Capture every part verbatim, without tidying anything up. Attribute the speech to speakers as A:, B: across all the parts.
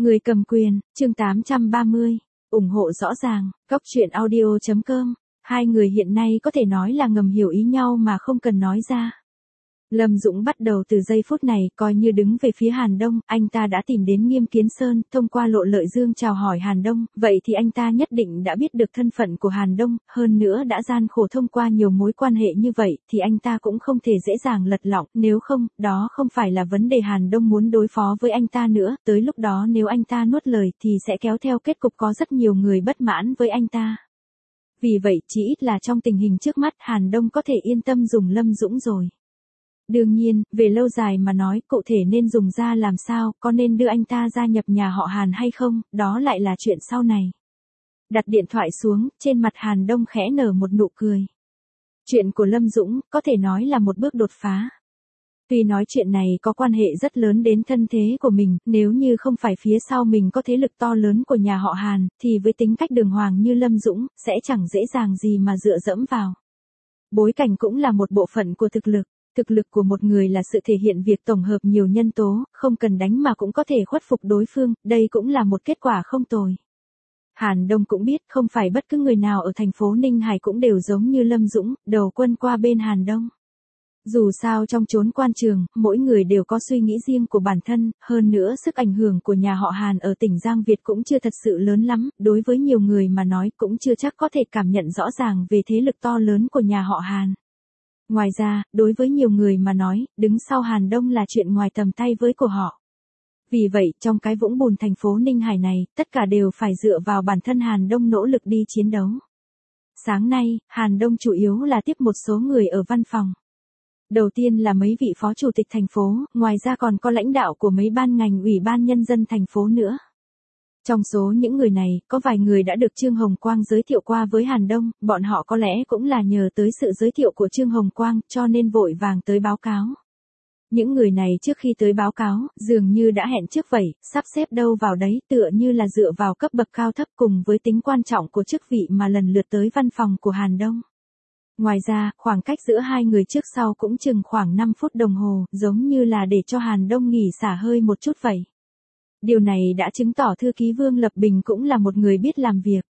A: Người cầm quyền, chương tám trăm ba mươi, ủng hộ rõ ràng, góc truyện audio chấm com, hai người hiện nay có thể nói là ngầm hiểu ý nhau mà không cần nói ra. Lâm Dũng bắt đầu từ giây phút này coi như đứng về phía Hàn Đông, anh ta đã tìm đến Nghiêm Kiến Sơn, thông qua Lộ Lợi Dương chào hỏi Hàn Đông, vậy thì anh ta nhất định đã biết được thân phận của Hàn Đông, hơn nữa đã gian khổ thông qua nhiều mối quan hệ như vậy, thì anh ta cũng không thể dễ dàng lật lọng, nếu không, đó không phải là vấn đề Hàn Đông muốn đối phó với anh ta nữa, tới lúc đó nếu anh ta nuốt lời thì sẽ kéo theo kết cục có rất nhiều người bất mãn với anh ta. Vì vậy, chỉ ít là trong tình hình trước mắt Hàn Đông có thể yên tâm dùng Lâm Dũng rồi. Đương nhiên, về lâu dài mà nói, cụ thể nên dùng ra làm sao, có nên đưa anh ta gia nhập nhà họ Hàn hay không, đó lại là chuyện sau này. Đặt điện thoại xuống, trên mặt Hàn Đông khẽ nở một nụ cười. Chuyện của Lâm Dũng, có thể nói là một bước đột phá. Tuy nói chuyện này có quan hệ rất lớn đến thân thế của mình, nếu như không phải phía sau mình có thế lực to lớn của nhà họ Hàn, thì với tính cách đường hoàng như Lâm Dũng, sẽ chẳng dễ dàng gì mà dựa dẫm vào. Bối cảnh cũng là một bộ phận của thực lực. Thực lực của một người là sự thể hiện việc tổng hợp nhiều nhân tố, không cần đánh mà cũng có thể khuất phục đối phương, đây cũng là một kết quả không tồi. Hàn Đông cũng biết không phải bất cứ người nào ở thành phố Ninh Hải cũng đều giống như Lâm Dũng, đầu quân qua bên Hàn Đông. Dù sao trong chốn quan trường, mỗi người đều có suy nghĩ riêng của bản thân, hơn nữa sức ảnh hưởng của nhà họ Hàn ở tỉnh Giang Việt cũng chưa thật sự lớn lắm, đối với nhiều người mà nói cũng chưa chắc có thể cảm nhận rõ ràng về thế lực to lớn của nhà họ Hàn. Ngoài ra, đối với nhiều người mà nói, đứng sau Hàn Đông là chuyện ngoài tầm tay với của họ. Vì vậy, trong cái vũng bùn thành phố Ninh Hải này, tất cả đều phải dựa vào bản thân Hàn Đông nỗ lực đi chiến đấu. Sáng nay, Hàn Đông chủ yếu là tiếp một số người ở văn phòng. Đầu tiên là mấy vị phó chủ tịch thành phố, ngoài ra còn có lãnh đạo của mấy ban ngành ủy ban nhân dân thành phố nữa. Trong số những người này, có vài người đã được Trương Hồng Quang giới thiệu qua với Hàn Đông, bọn họ có lẽ cũng là nhờ tới sự giới thiệu của Trương Hồng Quang, cho nên vội vàng tới báo cáo. Những người này trước khi tới báo cáo, dường như đã hẹn trước vậy, sắp xếp đâu vào đấy, tựa như là dựa vào cấp bậc cao thấp cùng với tính quan trọng của chức vị mà lần lượt tới văn phòng của Hàn Đông. Ngoài ra, khoảng cách giữa hai người trước sau cũng chừng khoảng năm phút đồng hồ, giống như là để cho Hàn Đông nghỉ xả hơi một chút vậy. Điều này đã chứng tỏ thư ký Vương Lập Bình cũng là một người biết làm việc.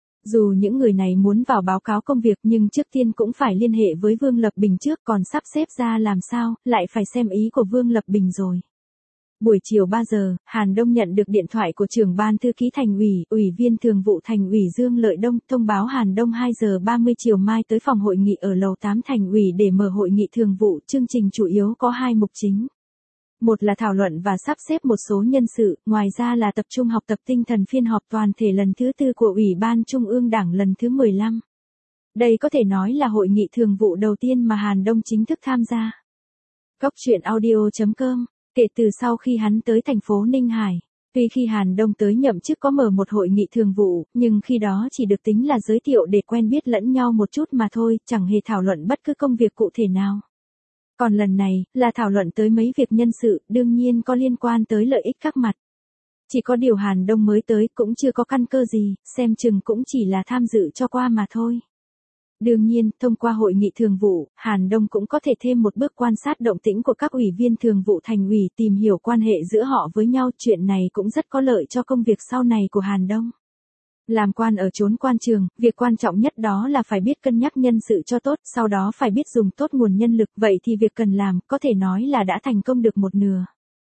A: Dù những người này muốn vào báo cáo công việc nhưng trước tiên cũng phải liên hệ với Vương Lập Bình trước, còn sắp xếp ra làm sao, lại phải xem ý của Vương Lập Bình rồi. Buổi chiều ba giờ, Hàn Đông nhận được điện thoại của trưởng ban thư ký thành ủy, ủy viên thường vụ thành ủy Dương Lợi Đông, thông báo Hàn Đông hai giờ ba mươi chiều mai tới phòng hội nghị ở lầu tám thành ủy để mở hội nghị thường vụ, chương trình chủ yếu có hai mục chính. Một là thảo luận và sắp xếp một số nhân sự, ngoài ra là tập trung học tập tinh thần phiên họp toàn thể lần thứ tư của Ủy ban Trung ương Đảng lần thứ mười lăm. Đây có thể nói là hội nghị thường vụ đầu tiên mà Hàn Đông chính thức tham gia. Góc truyện audio chấm com, kể từ sau khi hắn tới thành phố Ninh Hải, tuy khi Hàn Đông tới nhậm chức có mở một hội nghị thường vụ, nhưng khi đó chỉ được tính là giới thiệu để quen biết lẫn nhau một chút mà thôi, chẳng hề thảo luận bất cứ công việc cụ thể nào. Còn lần này, là thảo luận tới mấy việc nhân sự, đương nhiên có liên quan tới lợi ích các mặt. Chỉ có điều Hàn Đông mới tới cũng chưa có căn cơ gì, xem chừng cũng chỉ là tham dự cho qua mà thôi. Đương nhiên, thông qua hội nghị thường vụ, Hàn Đông cũng có thể thêm một bước quan sát động tĩnh của các ủy viên thường vụ thành ủy, tìm hiểu quan hệ giữa họ với nhau, chuyện này cũng rất có lợi cho công việc sau này của Hàn Đông. Làm quan ở chốn quan trường, việc quan trọng nhất đó là phải biết cân nhắc nhân sự cho tốt, sau đó phải biết dùng tốt nguồn nhân lực, vậy thì việc cần làm, có thể nói là đã thành công được một nửa.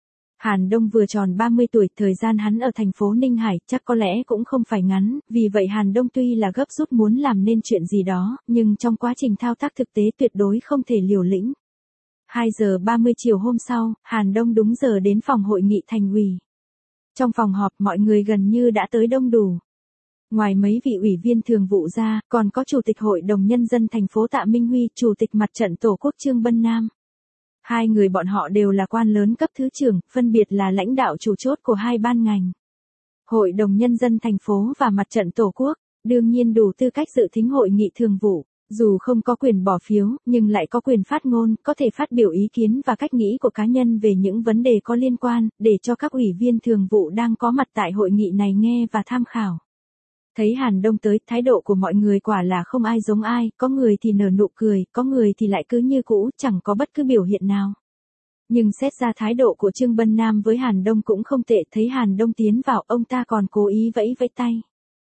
A: Hàn Đông vừa tròn ba mươi tuổi, thời gian hắn ở thành phố Ninh Hải, chắc có lẽ cũng không phải ngắn, vì vậy Hàn Đông tuy là gấp rút muốn làm nên chuyện gì đó, nhưng trong quá trình thao tác thực tế tuyệt đối không thể liều lĩnh. hai giờ ba mươi chiều hôm sau, Hàn Đông đúng giờ đến phòng hội nghị thành ủy. Trong phòng họp mọi người gần như đã tới đông đủ. Ngoài mấy vị ủy viên thường vụ ra, còn có Chủ tịch Hội đồng Nhân dân thành phố Tạ Minh Huy, Chủ tịch Mặt trận Tổ quốc Trương Bân Nam. Hai người bọn họ đều là quan lớn cấp thứ trưởng, phân biệt là lãnh đạo chủ chốt của hai ban ngành. Hội đồng Nhân dân thành phố và Mặt trận Tổ quốc, đương nhiên đủ tư cách dự thính hội nghị thường vụ. Dù không có quyền bỏ phiếu, nhưng lại có quyền phát ngôn, có thể phát biểu ý kiến và cách nghĩ của cá nhân về những vấn đề có liên quan, để cho các ủy viên thường vụ đang có mặt tại hội nghị này nghe và tham khảo. Thấy Hàn Đông tới, thái độ của mọi người quả là không ai giống ai, có người thì nở nụ cười, có người thì lại cứ như cũ, chẳng có bất cứ biểu hiện nào. Nhưng xét ra thái độ của Trương Bân Nam với Hàn Đông cũng không tệ, thấy Hàn Đông tiến vào ông ta còn cố ý vẫy vẫy tay.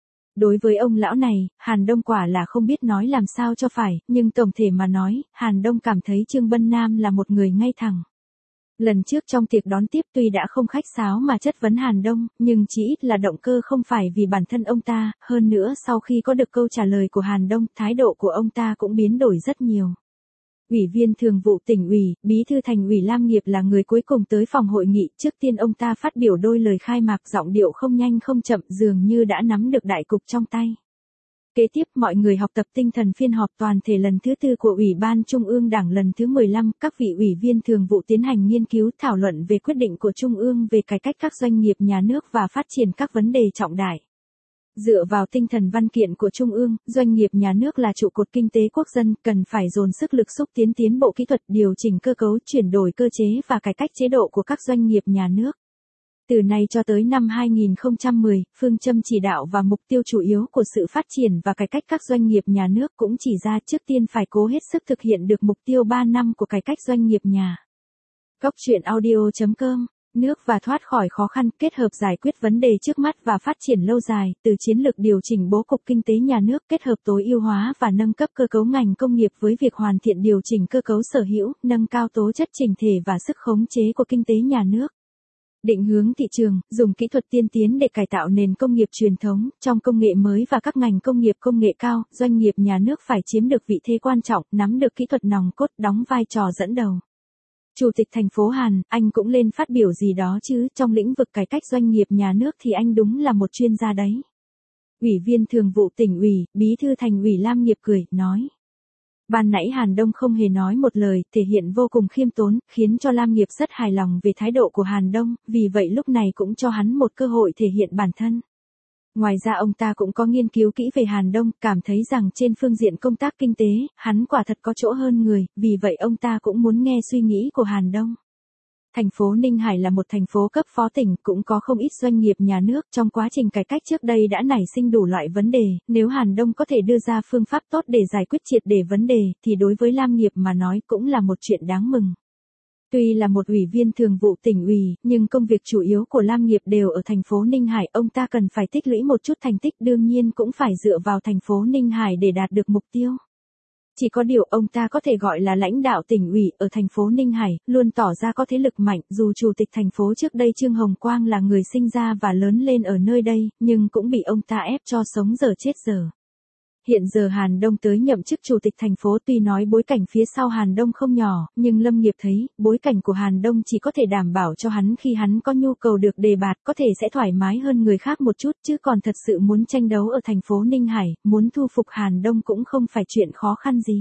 A: Đối với ông lão này, Hàn Đông quả là không biết nói làm sao cho phải, nhưng tổng thể mà nói, Hàn Đông cảm thấy Trương Bân Nam là một người ngay thẳng. Lần trước trong tiệc đón tiếp tuy đã không khách sáo mà chất vấn Hàn Đông, nhưng chỉ ít là động cơ không phải vì bản thân ông ta, hơn nữa sau khi có được câu trả lời của Hàn Đông, thái độ của ông ta cũng biến đổi rất nhiều. Ủy viên thường vụ tỉnh ủy, bí thư thành ủy Lam Nghiệp là người cuối cùng tới phòng hội nghị, trước tiên ông ta phát biểu đôi lời khai mạc, giọng điệu không nhanh không chậm, dường như đã nắm được đại cục trong tay. Kế tiếp mọi người học tập tinh thần phiên họp toàn thể lần thứ tư của Ủy ban Trung ương Đảng lần thứ mười lăm, các vị ủy viên thường vụ tiến hành nghiên cứu thảo luận về quyết định của Trung ương về cải cách các doanh nghiệp nhà nước và phát triển các vấn đề trọng đại. Dựa vào tinh thần văn kiện của Trung ương, doanh nghiệp nhà nước là trụ cột kinh tế quốc dân, cần phải dồn sức lực xúc tiến tiến bộ kỹ thuật, điều chỉnh cơ cấu, chuyển đổi cơ chế và cải cách chế độ của các doanh nghiệp nhà nước. Từ nay cho tới năm hai nghìn không trăm mười, phương châm chỉ đạo và mục tiêu chủ yếu của sự phát triển và cải cách các doanh nghiệp nhà nước cũng chỉ ra trước tiên phải cố hết sức thực hiện được mục tiêu ba năm của cải cách doanh nghiệp nhà. Góc chuyện audio chấm com, nước và thoát khỏi khó khăn, kết hợp giải quyết vấn đề trước mắt và phát triển lâu dài, từ chiến lược điều chỉnh bố cục kinh tế nhà nước, kết hợp tối ưu hóa và nâng cấp cơ cấu ngành công nghiệp với việc hoàn thiện điều chỉnh cơ cấu sở hữu, nâng cao tố chất chỉnh thể và sức khống chế của kinh tế nhà nước. Định hướng thị trường, dùng kỹ thuật tiên tiến để cải tạo nền công nghiệp truyền thống, trong công nghệ mới và các ngành công nghiệp công nghệ cao, doanh nghiệp nhà nước phải chiếm được vị thế quan trọng, nắm được kỹ thuật nòng cốt, đóng vai trò dẫn đầu. Chủ tịch thành phố Hàn, anh cũng lên phát biểu gì đó chứ, trong lĩnh vực cải cách doanh nghiệp nhà nước thì anh đúng là một chuyên gia đấy. Ủy viên thường vụ tỉnh ủy, bí thư thành ủy Lam Nghiệp cười, nói. Ban nãy Hàn Đông không hề nói một lời, thể hiện vô cùng khiêm tốn, khiến cho Lam Nghiệp rất hài lòng về thái độ của Hàn Đông, vì vậy lúc này cũng cho hắn một cơ hội thể hiện bản thân. Ngoài ra ông ta cũng có nghiên cứu kỹ về Hàn Đông, cảm thấy rằng trên phương diện công tác kinh tế, hắn quả thật có chỗ hơn người, vì vậy ông ta cũng muốn nghe suy nghĩ của Hàn Đông. Thành phố Ninh Hải là một thành phố cấp phó tỉnh, cũng có không ít doanh nghiệp nhà nước, trong quá trình cải cách trước đây đã nảy sinh đủ loại vấn đề, nếu Hàn Đông có thể đưa ra phương pháp tốt để giải quyết triệt để vấn đề, thì đối với Lam Nghiệp mà nói cũng là một chuyện đáng mừng. Tuy là một ủy viên thường vụ tỉnh ủy, nhưng công việc chủ yếu của Lam Nghiệp đều ở thành phố Ninh Hải, ông ta cần phải tích lũy một chút thành tích, đương nhiên cũng phải dựa vào thành phố Ninh Hải để đạt được mục tiêu. Chỉ có điều ông ta có thể gọi là lãnh đạo tỉnh ủy ở thành phố Ninh Hải, luôn tỏ ra có thế lực mạnh, dù chủ tịch thành phố trước đây Trương Hồng Quang là người sinh ra và lớn lên ở nơi đây, nhưng cũng bị ông ta ép cho sống dở chết dở. Hiện giờ Hàn Đông tới nhậm chức chủ tịch thành phố, tuy nói bối cảnh phía sau Hàn Đông không nhỏ, nhưng Lâm Nghiệp thấy, bối cảnh của Hàn Đông chỉ có thể đảm bảo cho hắn khi hắn có nhu cầu được đề bạt, có thể sẽ thoải mái hơn người khác một chút, chứ còn thật sự muốn tranh đấu ở thành phố Ninh Hải, muốn thu phục Hàn Đông cũng không phải chuyện khó khăn gì.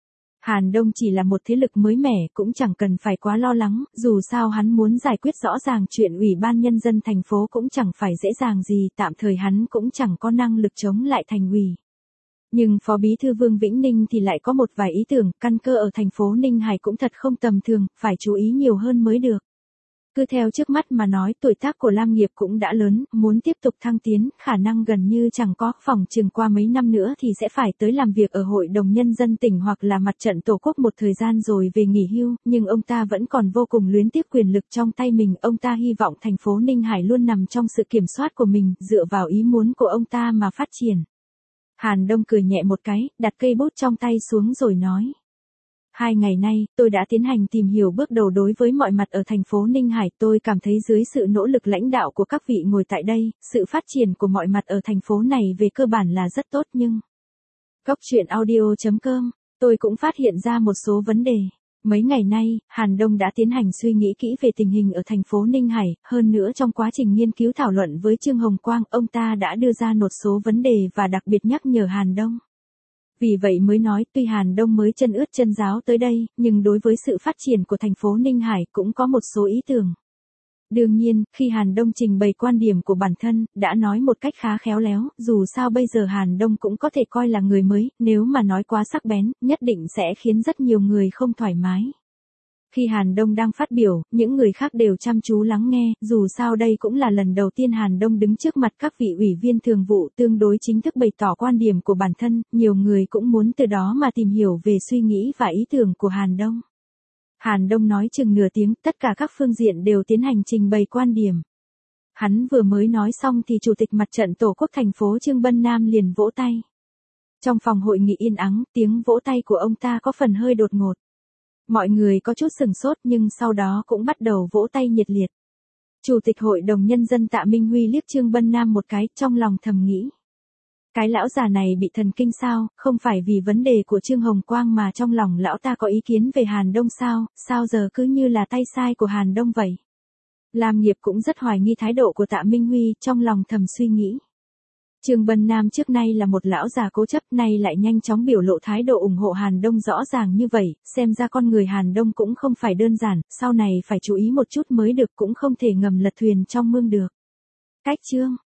A: Hàn Đông chỉ là một thế lực mới mẻ, cũng chẳng cần phải quá lo lắng, dù sao hắn muốn giải quyết rõ ràng chuyện Ủy ban Nhân dân thành phố cũng chẳng phải dễ dàng gì, tạm thời hắn cũng chẳng có năng lực chống lại thành ủy. Nhưng Phó Bí thư Vương Vĩnh Ninh thì lại có một vài ý tưởng, căn cơ ở thành phố Ninh Hải cũng thật không tầm thường, phải chú ý nhiều hơn mới được. Cứ theo trước mắt mà nói, tuổi tác của Lam Nghiệp cũng đã lớn, muốn tiếp tục thăng tiến, khả năng gần như chẳng có, phòng chừng qua mấy năm nữa thì sẽ phải tới làm việc ở Hội đồng Nhân dân tỉnh hoặc là Mặt trận Tổ quốc một thời gian rồi về nghỉ hưu, nhưng ông ta vẫn còn vô cùng luyến tiếc quyền lực trong tay mình, ông ta hy vọng thành phố Ninh Hải luôn nằm trong sự kiểm soát của mình, dựa vào ý muốn của ông ta mà phát triển. Hàn Đông cười nhẹ một cái, đặt cây bút trong tay xuống rồi nói. Hai ngày nay, tôi đã tiến hành tìm hiểu bước đầu đối với mọi mặt ở thành phố Ninh Hải, tôi cảm thấy dưới sự nỗ lực lãnh đạo của các vị ngồi tại đây, sự phát triển của mọi mặt ở thành phố này về cơ bản là rất tốt nhưng... Góc chuyện audio chấm com, tôi cũng phát hiện ra một số vấn đề. Mấy ngày nay, Hàn Đông đã tiến hành suy nghĩ kỹ về tình hình ở thành phố Ninh Hải, hơn nữa trong quá trình nghiên cứu thảo luận với Trương Hồng Quang, ông ta đã đưa ra một số vấn đề và đặc biệt nhắc nhở Hàn Đông. Vì vậy mới nói, tuy Hàn Đông mới chân ướt chân ráo tới đây, nhưng đối với sự phát triển của thành phố Ninh Hải cũng có một số ý tưởng. Đương nhiên, khi Hàn Đông trình bày quan điểm của bản thân, đã nói một cách khá khéo léo, dù sao bây giờ Hàn Đông cũng có thể coi là người mới, nếu mà nói quá sắc bén, nhất định sẽ khiến rất nhiều người không thoải mái. Khi Hàn Đông đang phát biểu, những người khác đều chăm chú lắng nghe, dù sao đây cũng là lần đầu tiên Hàn Đông đứng trước mặt các vị ủy viên thường vụ tương đối chính thức bày tỏ quan điểm của bản thân, nhiều người cũng muốn từ đó mà tìm hiểu về suy nghĩ và ý tưởng của Hàn Đông. Hàn Đông nói chừng nửa tiếng, tất cả các phương diện đều tiến hành trình bày quan điểm. Hắn vừa mới nói xong thì Chủ tịch Mặt trận Tổ quốc thành phố Trương Bân Nam liền vỗ tay. Trong phòng hội nghị yên ắng, tiếng vỗ tay của ông ta có phần hơi đột ngột. Mọi người có chút sừng sốt nhưng sau đó cũng bắt đầu vỗ tay nhiệt liệt. Chủ tịch Hội đồng Nhân dân Tạ Minh Huy liếc Trương Bân Nam một cái, trong lòng thầm nghĩ. Cái lão già này bị thần kinh sao, không phải vì vấn đề của Trương Hồng Quang mà trong lòng lão ta có ý kiến về Hàn Đông sao, sao giờ cứ như là tay sai của Hàn Đông vậy. Lam Nghiệp cũng rất hoài nghi thái độ của Tạ Minh Huy, trong lòng thầm suy nghĩ. Trương Bân Nam trước nay là một lão già cố chấp, nay lại nhanh chóng biểu lộ thái độ ủng hộ Hàn Đông rõ ràng như vậy, xem ra con người Hàn Đông cũng không phải đơn giản, sau này phải chú ý một chút mới được, cũng không thể ngầm lật thuyền trong mương được. Cách chương